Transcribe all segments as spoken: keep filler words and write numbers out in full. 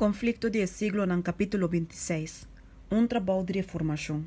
conflicto de siglo no capítulo vinte e seis, um trabalho de reformação.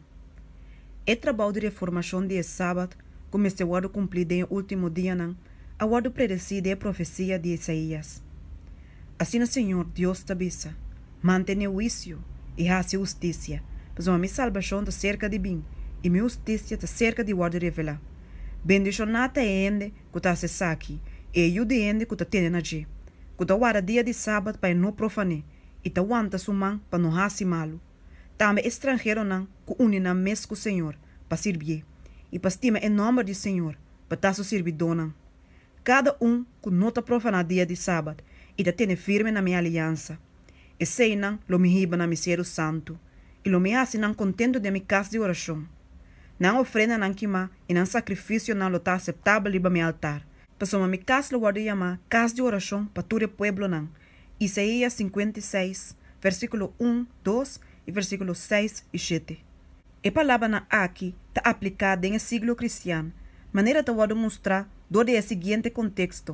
O trabalho de reformação de sábado, como este guardo cumprido no último dia, não, a guardo predecide a profecia de Isaías. Assim o Senhor Deus te avisa, mantém o juízo e hace justiça, pois a minha salvação está cerca de mim, e minha justiça está cerca de guardo revelar. Bendicionata é ende que está se aqui, e ajuda ende que está tendo na gente. Que está guarda dia de sábado para não profanar, e está aguanta sua mão para não fazer malo. Também estrangeiro não, que une na mesa com o Senhor, para servir, e para estimar em nome do Senhor, para estar seu servidor não. Cada um que não está profanar dia de sábado, e está tendo firme na minha aliança. E sei não, lo me riba na mistério santo, e lo me hace não contento de minha casa de oração. Não ofrenda não queimar, e não sacrifício não lo está aceitável para meu altar. Passou minha casa lo guarda chamar casa de oração para todo o povo não. Isaías cinquenta e seis, versículo um, dois e versículo seis e sete. A palavra na aqui está aplicada em um siglo cristiano, maneira de guarda mostrar do de seguinte contexto.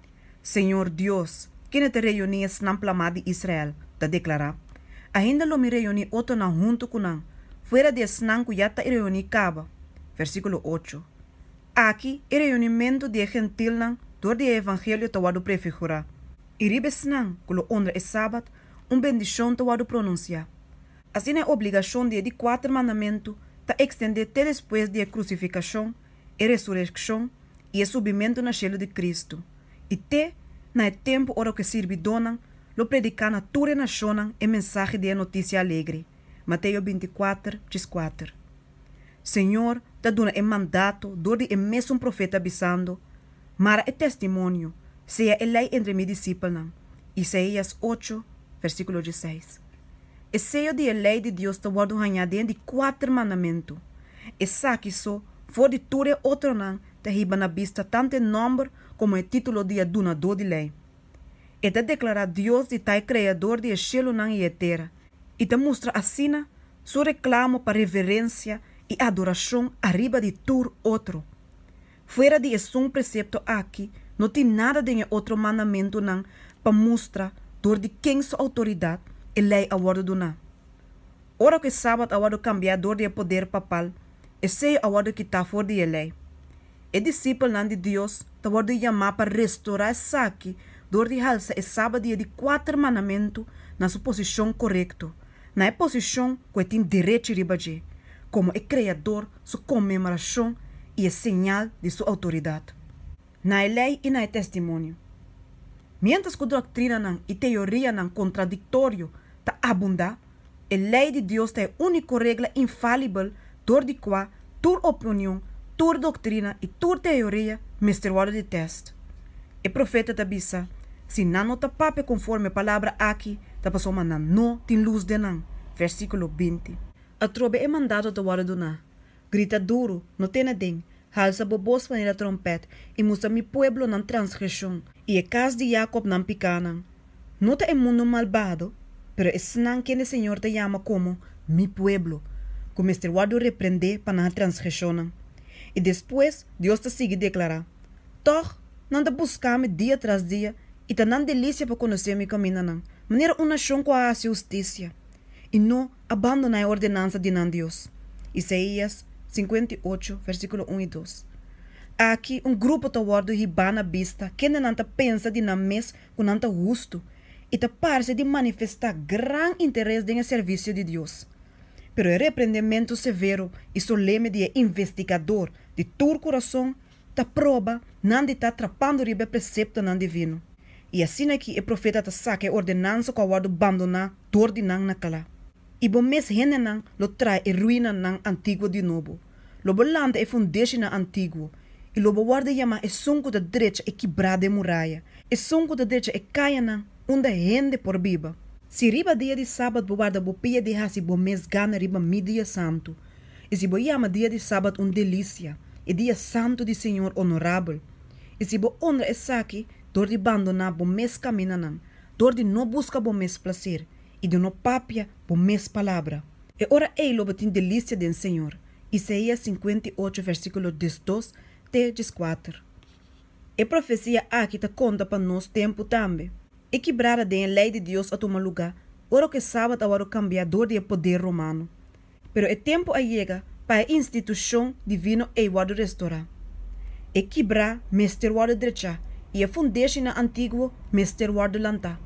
Senhor Deus, quem te reuniu na plama de Israel, te declarar, ainda lo me reuni outro na junto com não, fora de snang que já te reuni caba. Versículo oito. Aqui, o reunimento de gentil não, door de evangelho te guarda prefigurar. E ribe snang, que lo honra é sábado, uma bendição te guarda pronunciar. Assim a obrigação de de quatro mandamentos te extender até depois de a crucificação, a ressurreição e o subimento na cielo de Cristo. E te, na tempo ora que servidonam, lo predicar na tua nação e mensagem de notícia alegre. Mateus vinte e quatro, quatro. Senhor, te dona e mandato, door de e mesmo profeta avisando, mara e testemunho, seja a lei entre meus discípulos. Isaías oito, versículo dezesseis. E seja de a lei de Deus te guardo hanhadem de quatro mandamentos. E saque só, for de ture outro não, te riba na vista tanto em número como em título de adunador de lei. E te declara Deus de tai criador de cielo não e a terra. E te mostra assim, seu reclamo para reverência e adoração arriba de tur outro. Fora de esse um precepto aqui, não tem nada de outro mandamento não para mostrar dor de quem sua autoridade e lei a guarda do não. Ora que sábado a guarda cambiar dor de poder papal, e sei a guarda que está fora de lei. E discípulo não de Deus, a guarda chamar para restaurar essa aqui, dor de halsa e sábado de quatro mandamentos na sua posição correta, na posição que tem direito de ribadir, como é criador, sua comemoração e é sinal de sua autoridade. Na lei e na testemunho. Mientras que a doutrina não, e teoria não contraditório ta abundar, a lei de Deus é a única regra infalível door de qual toda opinião, toda doutrina e toda teoria misteriosa de teste. O profeta te avisa, se não te pape conforme a palavra aqui, te passou não não tem luz de não. Versículo vinte. A trobe é mandado de guarda do não. Grita duro, não tem nada. Halsa bobos van a trompete e musa mi pueblo nan transgressão e a casa de Jacob nan picanan. Não é mundo malvado, pero é não que o Senhor te chama como mi pueblo, como este guardo repreender para na transgressão. E depois Deus te sigue declarar, toch não te buscar-me dia tras dia e te não delícia para conhecer mi caminho não, maneira uma nação com a justiça e não abandonar a ordenança de nan Deus. Isaías cinquenta e oito, versículo um e dois. Aqui, um grupo de guarda ribana vista que não pensa de na mes com não justo e te parece de manifestar grande interesse no serviço de Deus. Pero o repreendimento severo e solene de investigador de todo coração te prova não de estar atrapando o precepto não divino. E assim aqui o profeta te saca a ordenança que o guarda abandonar dor de não naquela. E bom mes gente não lo trai e ruína não antigo de novo. Lo bolante é fundação antigo. E lo guarda chama é sonco da direita e quebrada de muralha. E sonco da direita é caia não, onde rende por biba. Se riba dia de sábado guarda bo pia de hasi bo mes gana riba mi dia santo. E se bo chama dia de sábado um delícia. E dia santo de Senhor honorável. E se bo honra é saque, dor de abandonar bo mes camina não. Dor de não busca bo mes placer. E de não papia bo mes palavra. E ora ei lo botin delícia do Senhor. Isaías cinquenta e oito, versículo dois até quatro. E profecia aqui te conta para nós tempo também. E quebrada de a lei de Deus a tomar lugar, ora que sábado agora o cambiador de poder romano. Pero o tempo a chega para a instituição divina e o restaurar. E quebrar mestre o direita e a fundação na antigo mestre o lanta.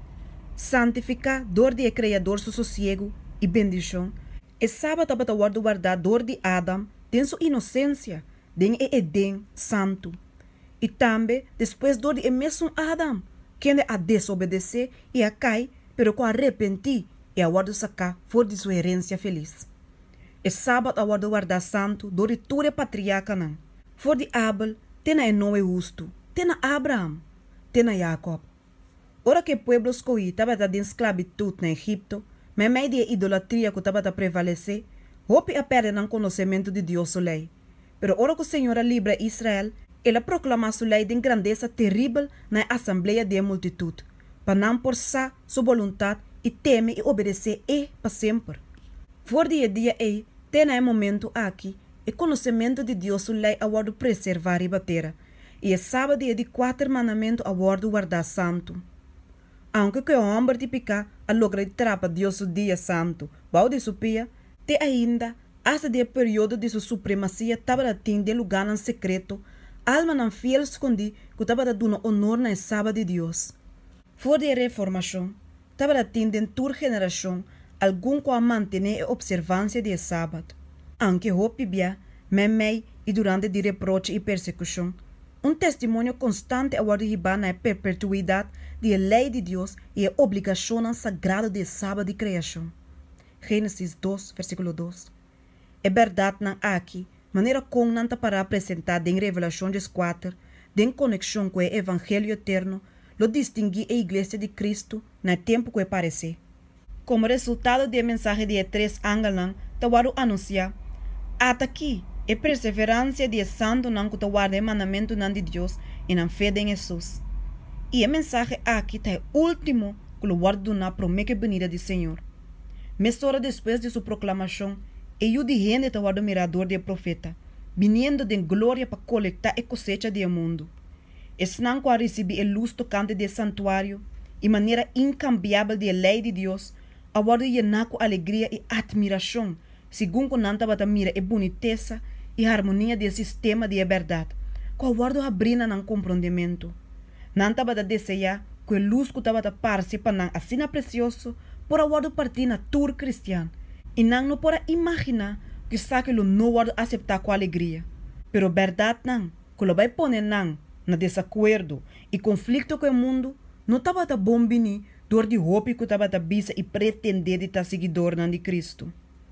Santificar dor de criador su sossego e bendição. E sábado abata o guardador de Adam tem sua inocência, den e Edén santo. E também depois dor de mesmo Adam, quem a desobedecer e a cai, pero com arrepentir e a guarda sacar for de sua herência feliz. E sábado a guarda guardar santo, dor de ture patriarca não. For de Abel, tem a Noé justo, tem a Abraham, tem a Jacob. Ora que pueblo escolhi estava de esclavitud na Egipto, mas meio de idolatria que estava a prevalecer, hope a perder o conhecimento de Deus sua lei. Pero ora que o Senhor livra Israel, ela proclama sua lei de grandeza terrível na assembleia de multitud, para não forçar sua vontade e teme e obedecer e para sempre. For dia dia e tem um momento aqui, o conhecimento de Deus sua lei a guarda preservar e bater, e é sábado dia de quatro mandamentos a guarda guardar santo. Aunque que o homem de picar a logra de trapa Deus o dia santo, bao de supia, te ainda, hasta de período de sua supremacia, estava a ter de lugar em secreto, alma não fiel escondi, que estava a dar honor na sábado de Deus. For de reformação, estava a ter de toda geração, algum que a manter a observância de sábado. Aunque hope bia, memei e durante de reproche e persecução, um testemunho constante a guardar na perpetuidade de lei de Deus e a obrigação sagrada de sábado de criação. Gênesis dois, versículo dois. É verdade não aqui, maneira como não está para apresentar em Revelação quatro, em conexão com o Evangelho eterno, lo distingui a Igreja de Cristo no tempo que aparecer. Como resultado da mensagem de três ángelos, Tawaro anuncia, até aqui, a perseverança de santo não que guarda o mandamento de Deus e não fé em Jesus. E a mensagem aqui é o último que o guarda na promessa bonita do Senhor. Mas hora depois de sua proclamação, e o de gente tawaro mirador de profeta, vindo de glória para coletar a cosecha do mundo. Esnan que receber a luz tocante do santuário e maneira incambiável da lei de Deus, agora llenar com alegria e admiração, segundo que não estava a mirar a boniteza e harmonia do sistema de verdade, que agora abrindo no compreendimento. Não estava a desejar que a luz que estava a partir para não assim precioso, por agora partir na tour cristiana, e não não pode imaginar que sabe que não vai aceitar com alegria. Pero verdade não, que lo vai pôr não na desacordo e conflito com o mundo, não estava a bom bini, dor de roupa que estava a bisa e pretender de estar seguidor de Cristo.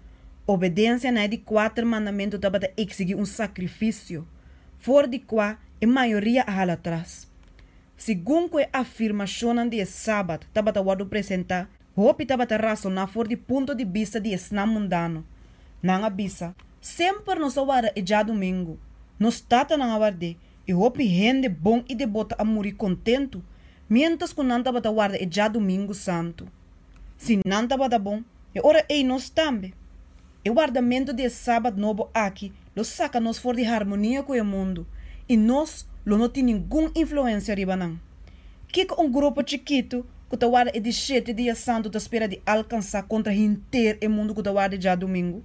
Obediência na de quatro mandamentos estava a exigir um sacrifício, fora de qual a maioria a atrás. Segundo a afirmação de sábado estava a apresentar, roupa estava a razonar fora de ponto de vista de esnam mundano. Não avisa, sempre nos awara e já domingo, nos tata não awarde, e roupa rende bom e debota a morir contento, mientras que não estava a guarda e já domingo santo. Se não estava bom, e ora ei nós também. O guardamento de sábado novo aqui, lo saca nos fora de harmonia com o mundo, e nós lo não tem nenhuma influência riba não. Que um grupo chiquito que está guarda de sete dias santo está espera de alcançar contra inteiro o mundo que está guarda já domingo?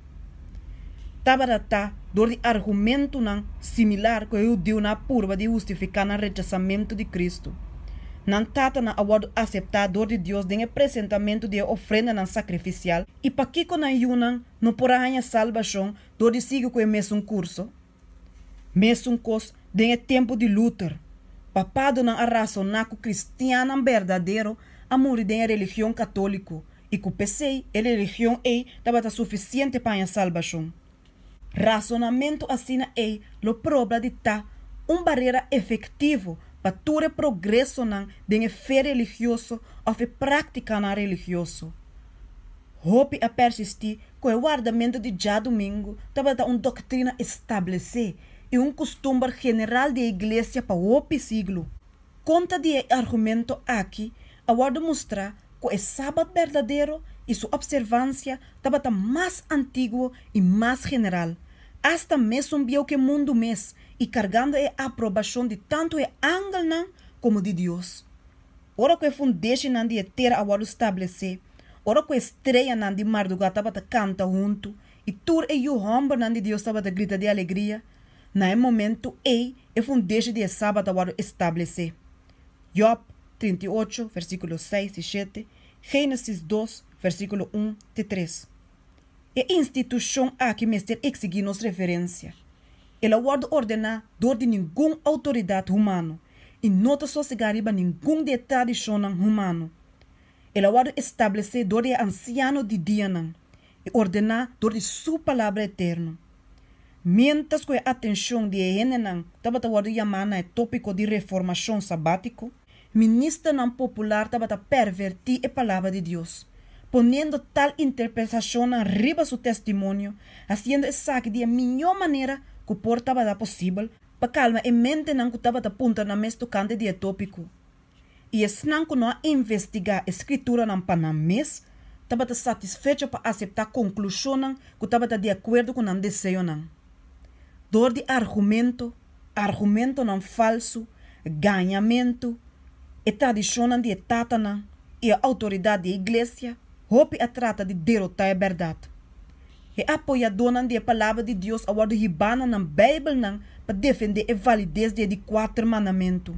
Tabarata, dor de argumento não similar que eu deu na curva de justificar o rechazamento de Cristo. Não trata na aguardo aceitar dor de Deus de apresentamento de ofrenda não sacrificial e para que com a yunan não porá a salvação dor de seguir com o mesmo curso. Mesmo cos de tempo de Luther. Papado não razonar com cristiano verdadeiro a morrer de religião católico e que pensei a religião é estava suficiente para a salvação. Razonamento assim é lo prova de tá uma barreira efetivo para todo progresso de fé religioso ou de prática na religioso. Hope a persistir com o guardamento de já domingo estava uma doutrina estabelecida e um costume general da igreja para o siglo. Conta de argumento aqui, agora mostrar que o sábado verdadeiro e sua observância estava mais antigo e mais general, hasta mesmo bio que o mundo mês e cargando a aprovação de tanto o ángel como de Deus. Ora que a fundação de terra agora estabelecer, Ora com estreia nan de madrugada tava canta junto e tur e o homem nan de Deus tava grita de alegria. Na momento ei e fundeje de sábado agora estabelecer. Job trinta e oito, versículos seis e sete, Gênesis dois, versículo um a três. E instituição aqui mestre exigir nos referência. Ela guarda ordenar dor de nenhuma autoridade humana e não te sossegariba nenhum de tradição humano. Ela guarda estabelecer dor de anciano de dia e ordenar dor de sua palavra eterna. Mientras que a atenção de Enenan estava a chamar no tópico de reformação sabático, ministro não popular estava a pervertir a palavra de Deus, ponendo tal interpretação arriba seu testemunho, fazendo essa de a melhor maneira que portava possível, para calma e mente não que estava a ponta na mesa tocante de tópico. E esse não que não investigar a escritura não para na mesa, estava satisfeito para aceitar a conclusão que estava de acordo com o desejo não. Dor de argumento, argumento não falso, ganhamento, e tradição de tatana e a autoridade da igreja, hope a trata de derrotar a verdade. E apoiador da palavra de Deus a guarda ribana na Bíblia para defender a validez de quatro mandamentos.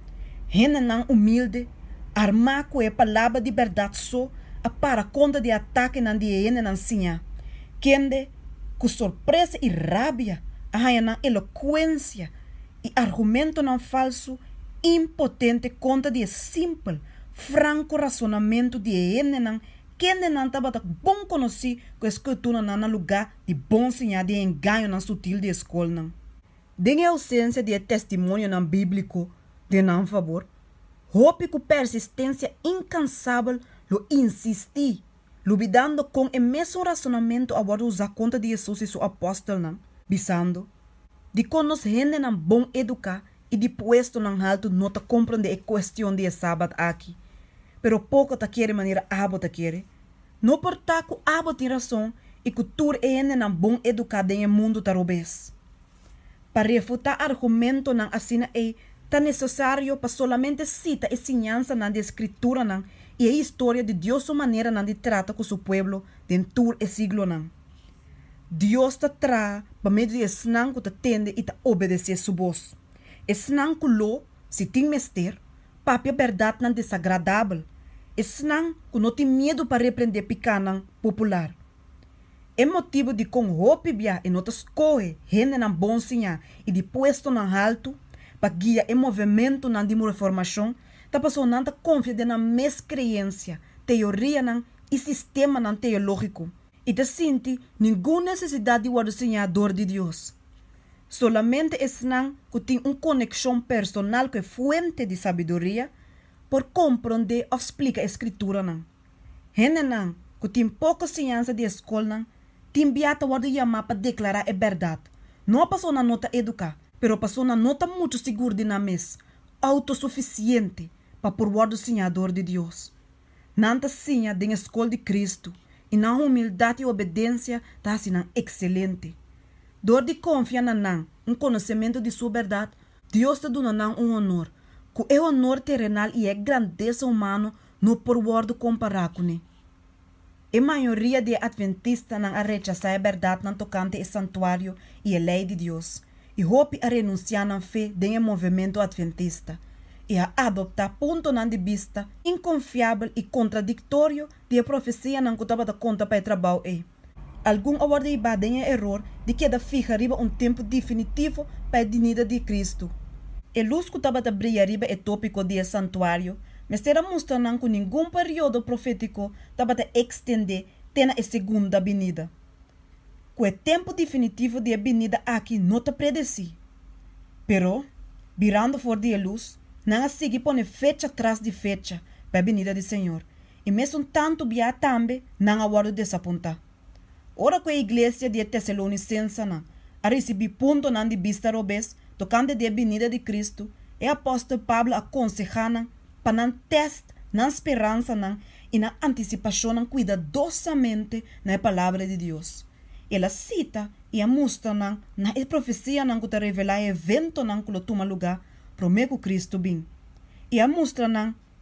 Rena não humilde, armar com a palavra de verdade só, a para conta de ataque não de ene não sinha. Quende, com surpresa e rabia, a na eloquência e argumento não falso, impotente conta de simples, franco razonamento de ene não, quende não estava bom conhecer que a escritura não lugar de bom sinha de engano não sutil de escola não. Den a ausência de testemunho não bíblico, de não favor, hope com persistência incansável, lo insistir, lubidando com o mesmo razonamento a usar conta de Jesus e seu apóstolo não, bisando, de conos gente não bom educar e de puesto não alto não te compreender a questão de sábado aqui, pero pouco te quer maneira abo te quer, não portar que abo tem razão e que tur é não bom educado em mundo tarobês. Para refutar argumento não assina é tá necessário para solamente cita a ensinança na de escritura não e a história de Deus sua maneira não de trata com seu povo dentro do siglo não. Deus te traz para meio de esnan que te tende e te obedecer sua voz. Esnan que lo, se tem mester, papi a verdade não desagradável. Esnan que não tem medo para repreender picanã popular. É motivo de com roupa e não te escorre, gente não bom sinha e de puesto não alto, para guiar o movimento não de reformação, tá passou não te confia na mesma crença, teoria não e sistema não teológico. E te sente nenhuma necessidade de guardar senhador de Deus. Solamente es não que tem uma conexão personal com a fonte de sabedoria por compreender ou explicar a escritura não. Gente não que tem pouca ciência de escola não, tem biata guardar chamar para declarar a verdade. Não passou na nota educar, pero passou na nota muito segura de na mesa, autossuficiente para por guardar senhador de Deus. Nanta sinha da escola de Cristo. E na humildade e obediência está assim excelente. Dor de confiar na nan, um conhecimento de sua verdade, Deus te dá nan um honor, que é honor terrenal e é grandeza humana no por word comparar com ele. A maioria de adventistas não rechazar a verdade não tocante ao santuário e a lei de Deus, e hope a renunciar na fé do movimento adventista. E a adoptar ponto de vista inconfiável e contraditório de a profecia não estava da conta para o trabalho. É. Algum awarde ibadem erro de que da fija riba um tempo definitivo para a dinida de Cristo. E luz que estava da brilhar riba é tópico de santuário, mas será mostrando que nenhum período profético estava da extender tena a segunda vinida. Que o tempo definitivo de a vinida aqui não te predeci. Pero, virando fora de luz, não a seguir põe fecha atrás de fecha para a venida do Senhor. E mesmo tanto bia também não aguardo desapontar. Ora que a igreja de Tessalonicenses não a receber ponto não de vista robes tocante de a venida de Cristo, e o apóstolo Pablo aconselha para não teste, não esperança não e na antecipação não cuidadosamente na palavra de Deus. Ela cita e a mostra não na profecia não que te revela evento não que toma lugar promete Cristo bem. E a mostra não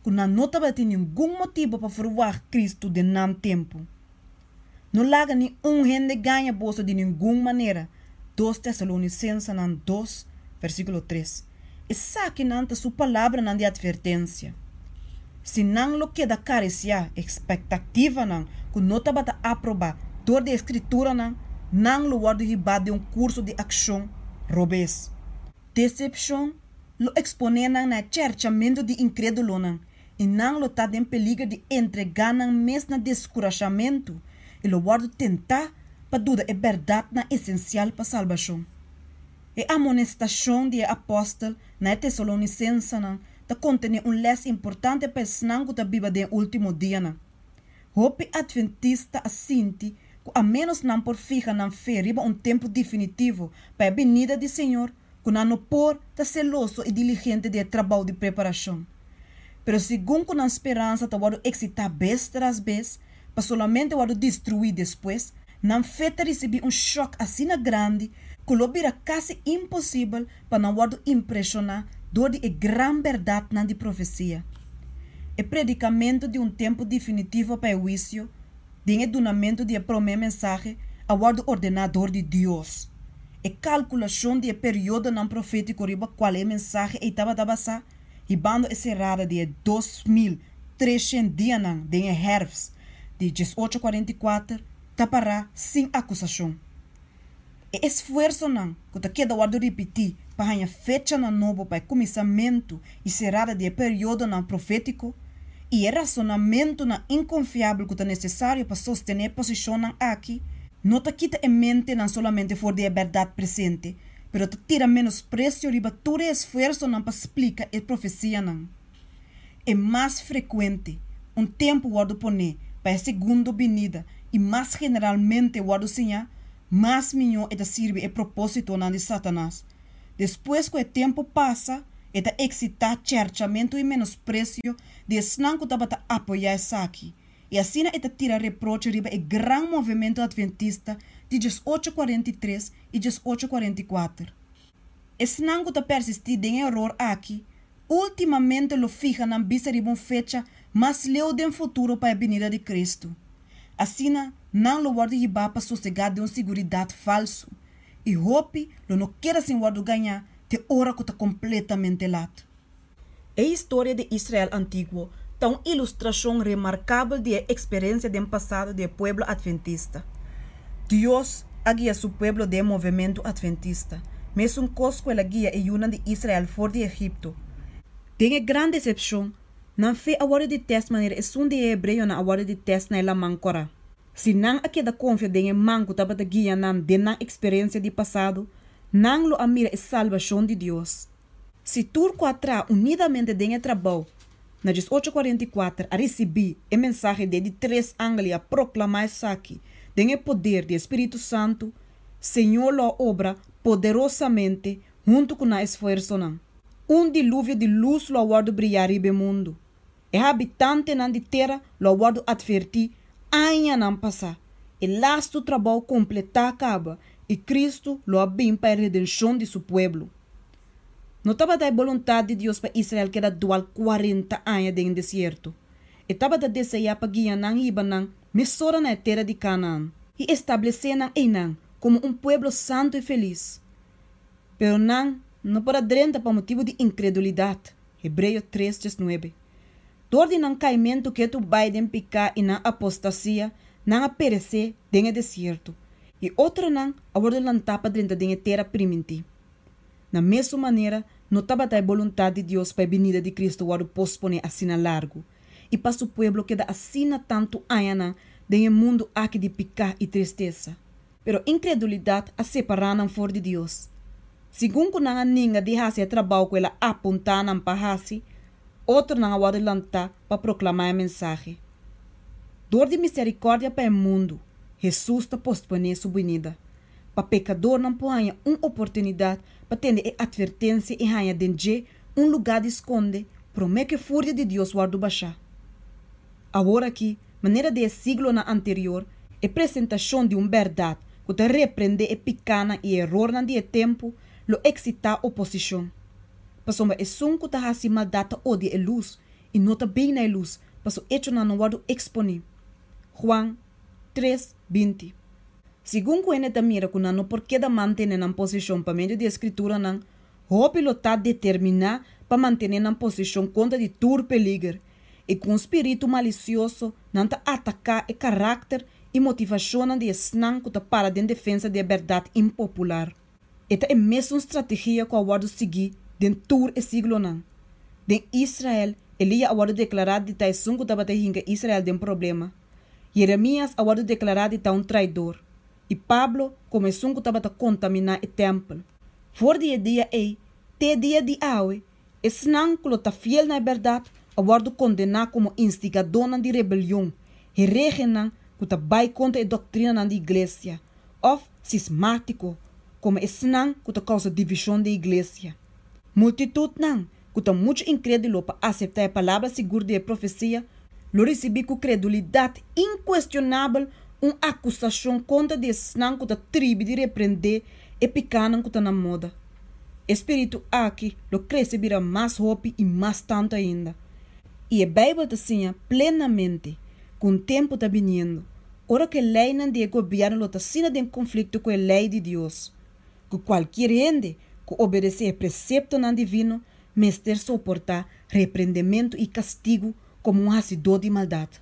que não nota vai ter nenhum motivo para forvar Cristo de nam tempo. Não larga nenhum gente ganha bolsa de nenhuma maneira. dois Tessalonicenses dois, versículo três. E saque nanta sua palavra na de advertência. Se não lo queda carecia expectativa não, que nota bata aprovar dor de escritura não, não lo guardo riba de um curso de ação, robês. Decepção, lo expone não na cercamento de incrédulo não, e não lo tá em perigo de entregar não mesmo na descorajamento, e lo guardo tentar para dúvida é verdade na essencial para salvação. E a amonestação de apóstolo na Tessalonicenses não, ta contém um les importante para o da Bíblia de último dia não. Hope adventista assinti que a menos não por fija não fé riba um tempo definitivo para a venida do Senhor, que não por ta celoso e diligente de trabalho de preparação. Pero segundo que na esperança ta wado excitar vez tras vez, para solamente wado destruir depois, não feta receber um choque assim grande que lo vira quase impossível para não wado impressionar door de grande verdade na de profecia. O predicamento de um tempo definitivo para o juízo, de edunamento de primeira mensagem, a wado ordenador de Deus. E calculação de período não profético riba qual é a mensagem e estava dabasa, e bando esse rara de dois mil trezentos dias de herfst, de dezoito quarenta e quatro, tapará sem acusação. E esforço não, que te queda wado repetir, para a fecha na novo para começamento e serada de período não profético, e o razonamento não inconfiável que é necessário para sostener a posição aqui, não te quita em mente não somente for de verdade presente, pero te tira menos preço riba todo esforço não para explicar a profecia não. É mais frequente, um tempo wado poner para a segunda venida e mais generalmente wado sinha, mais melhor é de servir a propósito não de Satanás. Depois que o tempo passa, é de excitar cercamento e menosprezo de snanco da bata apoiar essa aqui. E assim é de tirar reproche riba o grande movimento adventista de dezoito quarenta e três e dezoito quarenta e quatro. Snanco da persistir em error aqui, ultimamente lo fija na vista riba uma fecha mais leu de futuro para a venida de Cristo. Assim, não lo guarda riba para sossegar de uma seguridade falso. E hope lo não quer sem guardo ganhar te hora que está completamente lato. A história de Israel antigo é uma ilustração remarcável da experiência do passado do povo adventista. Deus guia seu povo do movimento adventista, mas um cosco ela guia e una de Israel fora de Egipto. Tem grande decepção, não foi a hora de teste maneira é um de hebreu na hora de teste na ela mancora. Se não a queda confia em manco taba da guia nan de na experiência de passado, não lo amira a salvação de Deus. Se turco atra unidamente de trabalho, na dezoito quarenta e quatro a receber a mensagem de três ángeles a proclamar essa aqui, tem o poder do Espírito Santo, Senhor lo obra poderosamente junto com a esforço não. Um dilúvio de luz lo aguardo brilhar no mundo. E habitante nan de terra lo aguardo advertir ainda não passar. E lasto trabalho completar acaba e Cristo lo abim para a redenção de seu povo. Não estava da vontade de Deus para Israel que era dual quarenta anos em deserto. E estava da desejar para guiar nan iba nan mesora na terra de Canaã e estabelecer nan Enã como um povo santo e feliz. Pero nan não para drenta por motivo de incredulidade. Hebreus três, dezenove. Dor de não caimento que tu Biden picar e na apostasia, não a perecer dentro deserto. E outra não, a bordo lantapa dentro da terra primiti. Na mesma maneira, não estava a vontade de Deus para a venida de Cristo o pospone assim a largo. E para o povo que dá assim tanto anos dentro do mundo aqui de picar e tristeza. Pero incredulidade a separar não for de Deus. Segundo não a ninguém deixasse a trabalho que ela apontar não para outro não a lantar para proclamar a mensagem. Dor de misericórdia para o mundo, Jesus está postpondo sua venida. Para pecador não põe uma oportunidade para ter a advertência e ganhar dentro um lugar de esconde, promete que a fúria de Deus guarda baixar. Agora aqui, maneira de siglo na anterior, a apresentação de uma verdade que te repreende a picana e erro na dia tempo, lo excita a oposição. Passou a som que te hasi maldade odia a luz e nota bem na luz, para o hecho na não guardo exponer. Juan três, vinte. Segundo que ele mira que não porque da manter na posição para meio de escritura não, o pilotar determinar para manter na posição contra de tur peligro e com espírito malicioso não tá atacar o caráter e motivação de esnan que tá para de defesa da verdade impopular. Esta é a mesma estratégia que o guardo seguir dentro do siglo não. Den Israel, Elia guardo declarar de Taisung que estava hinga Israel de um problema. Jeremias guardo declarar de um traidor. E Pablo começou que estava a contaminar o templo. For dia dia ei, te dia de aue, esnan que está fiel na verdade, guardo condenar como instigador de rebelião, herege nan que está vai contra a doutrina da igreja, ou cismático, como esnan que está causa divisão da igreja. Multitud nan que está muito incrédulo para aceitar a palavra segura de profecia, lo recebi com credulidade inquestionável uma acusação contra de esnan que está tribo de repreender e picanan que está na moda. Espírito aqui lo cresce vira mais hope e mais tanto ainda. E a Bíblia está assim plenamente, com o tempo está vindo, ora que a lei não de governo está sendo em conflito com a lei de Deus. Que qualquer gente que obedecer precepto não divino, mestre suportar repreendimento e castigo como um acidor de maldade.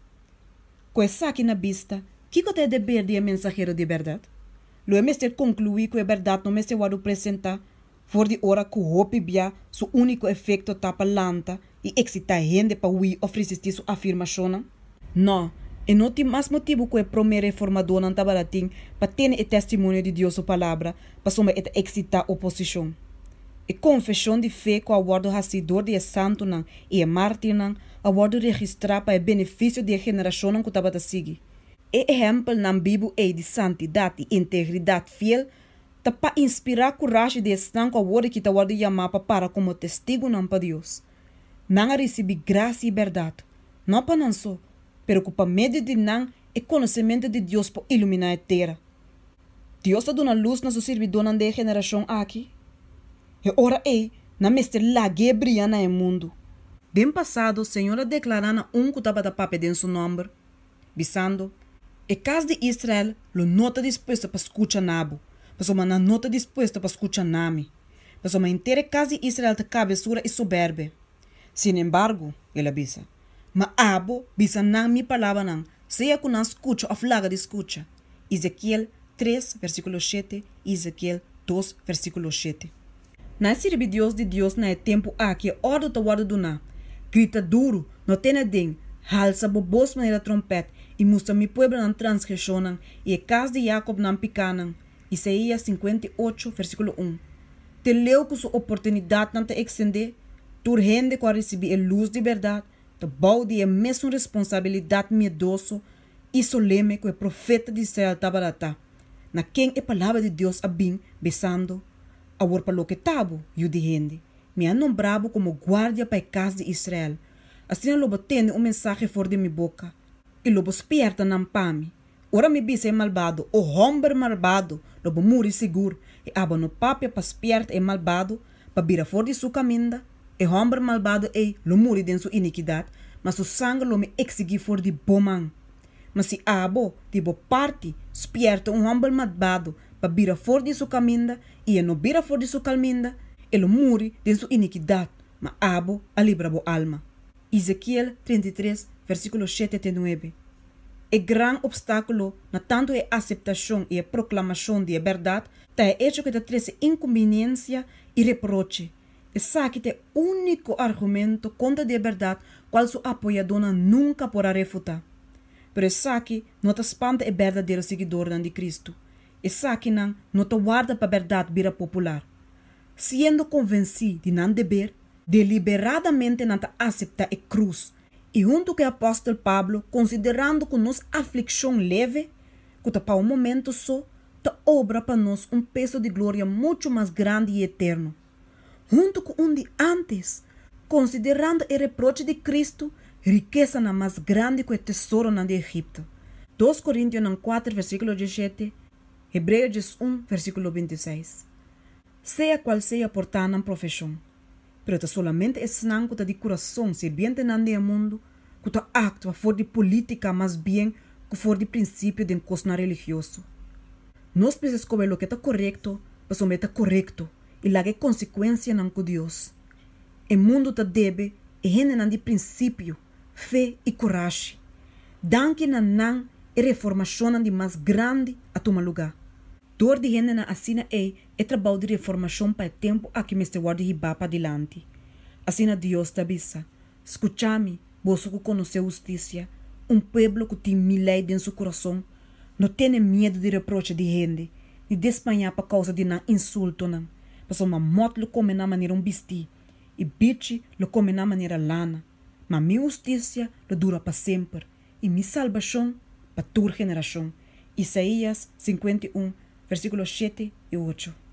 Com essa aqui na vista, que é o dever de mensageiro de verdade? Lo é mestre concluir que a verdade não mestre vai apresentar, for de hora que o hope bia, seu único efeito tapa lanta e excitar gente para o oferecer sua afirmação? Não, e não tem mais motivo que o primeiro reformador não estava latim para ter o testemunho de Deus sua palavra para somar e excitar a oposição. E confissão de fé que o aguardo rastidor de santo não e a mártir não aguardo registrar para o benefício da geração que estava a seguir. E exemplo na Bíblia é de santidade e integridade fiel tá para inspirar coragem de estar com a hora que tá guarda chamar para como testigo não para Deus. Não receber graça e verdade, não para não só, pero que para meio de não é conhecimento de Deus para iluminar a terra. Deus está dando luz na sua servidão da geração aqui. E ora é, na mestre lague brilhando no mundo. Bem passado, o Senhor declarando um que estava da pape em seu nome, bisando, e casa de Israel, lo nota disposto para escutar nabo, mas uma não nota disposto para escutar nami, mas uma inteira casa de Israel te cabeçura e soberbe. Sin embargo, ele avisa, mas abo, bisa não me palavra não, seja que não escuta a flaga de escuta. Ezequiel três, versículo sete, Ezequiel dois, versículo sete. Na sirve Deus de Deus na tempo aqui, ordo ta guarda do na, grita duro, no tem den, halsa bobos maneira trompete, e mostra mi pueblo na transgressão, e a casa de Jacob na picanan. Isaías cinquenta e oito, versículo um. Te leu com sua oportunidade não te extender, tu rende com a receber a luz de verdade, te balde a mesma responsabilidade miedoso e solene que o profeta de Israel estava lá. Na quem a palavra de Deus a bem, besando, a war para lo que tabo, e de rende, me han nombrado como guardia para a casa de Israel. Assim lobo tende um mensagem fora de minha boca, e lobo esperta na pame. Ora me bisa é malvado, o homem malvado, lobo muri seguro, e aba no papel para esperta é malvado, para vira fora de sua caminda, e homem malvado é, lo muri de sua iniquidade, mas o sangue lo me exigir fora de bomang. Mas se abo, tipo parte, esperta um homem malvado, para vira fora de sua caminda, e não vira fora de sua caminda, e lo muri de sua iniquidade, mas abo a libra bo alma. Ezequiel trinta e três, versículo sete e nove. O grande obstáculo, na tanto a aceitação e a proclamação de verdade, está é hecho que te traz inconveniência e reproche. Esse que é o único argumento contra a verdade qual sua apoiadora nunca poderá refutar. Pero esse aqui não te espanta é verdadeiro seguidor de Cristo. Esse aqui não, não te guarda para a verdade vira popular. Sendo convencido de não dever, deliberadamente não te aceitar a cruz. E junto com o apóstolo Pablo, considerando que nossa aflição leve, que para um momento só, te obra para nós um peso de glória muito mais grande e eterno. Junto com um de antes, considerando o reproche de Cristo, riqueza na mais grande que o tesouro na de Egipto. dois Coríntios quatro, versículo dezessete, Hebreus um, versículo vinte e seis. Seja qual seja portar na profissão, pero ta solamente es nanco ta de coração sirviente nande o mundo, que ta actua for de política mais bem que for de princípio de encosto religioso. Nós precisamos escolher o que está correto, para somente está correto, e lá que consequência não com Deus. O mundo está debe, e gente não de princípio, fé e coragem. Danke na não e reformação de mais grande a tomar lugar. Dor de gente na assina é é trabalho de reformação para o tempo a que me este guarda riba para adiante. Assina Deus te avisa. Escucha-me, você que conhece justiça, um povo que tem milé em seu coração, não tem medo de reproche de gente, de despanhar por causa de não insulto não. Mas uma moto lo come na maneira um vestir, e bicho lo come na maneira lana. Mas minha justiça lo dura para sempre, e minha salvação para toda geração. Isaías cinquenta e um, versículos sete e oito.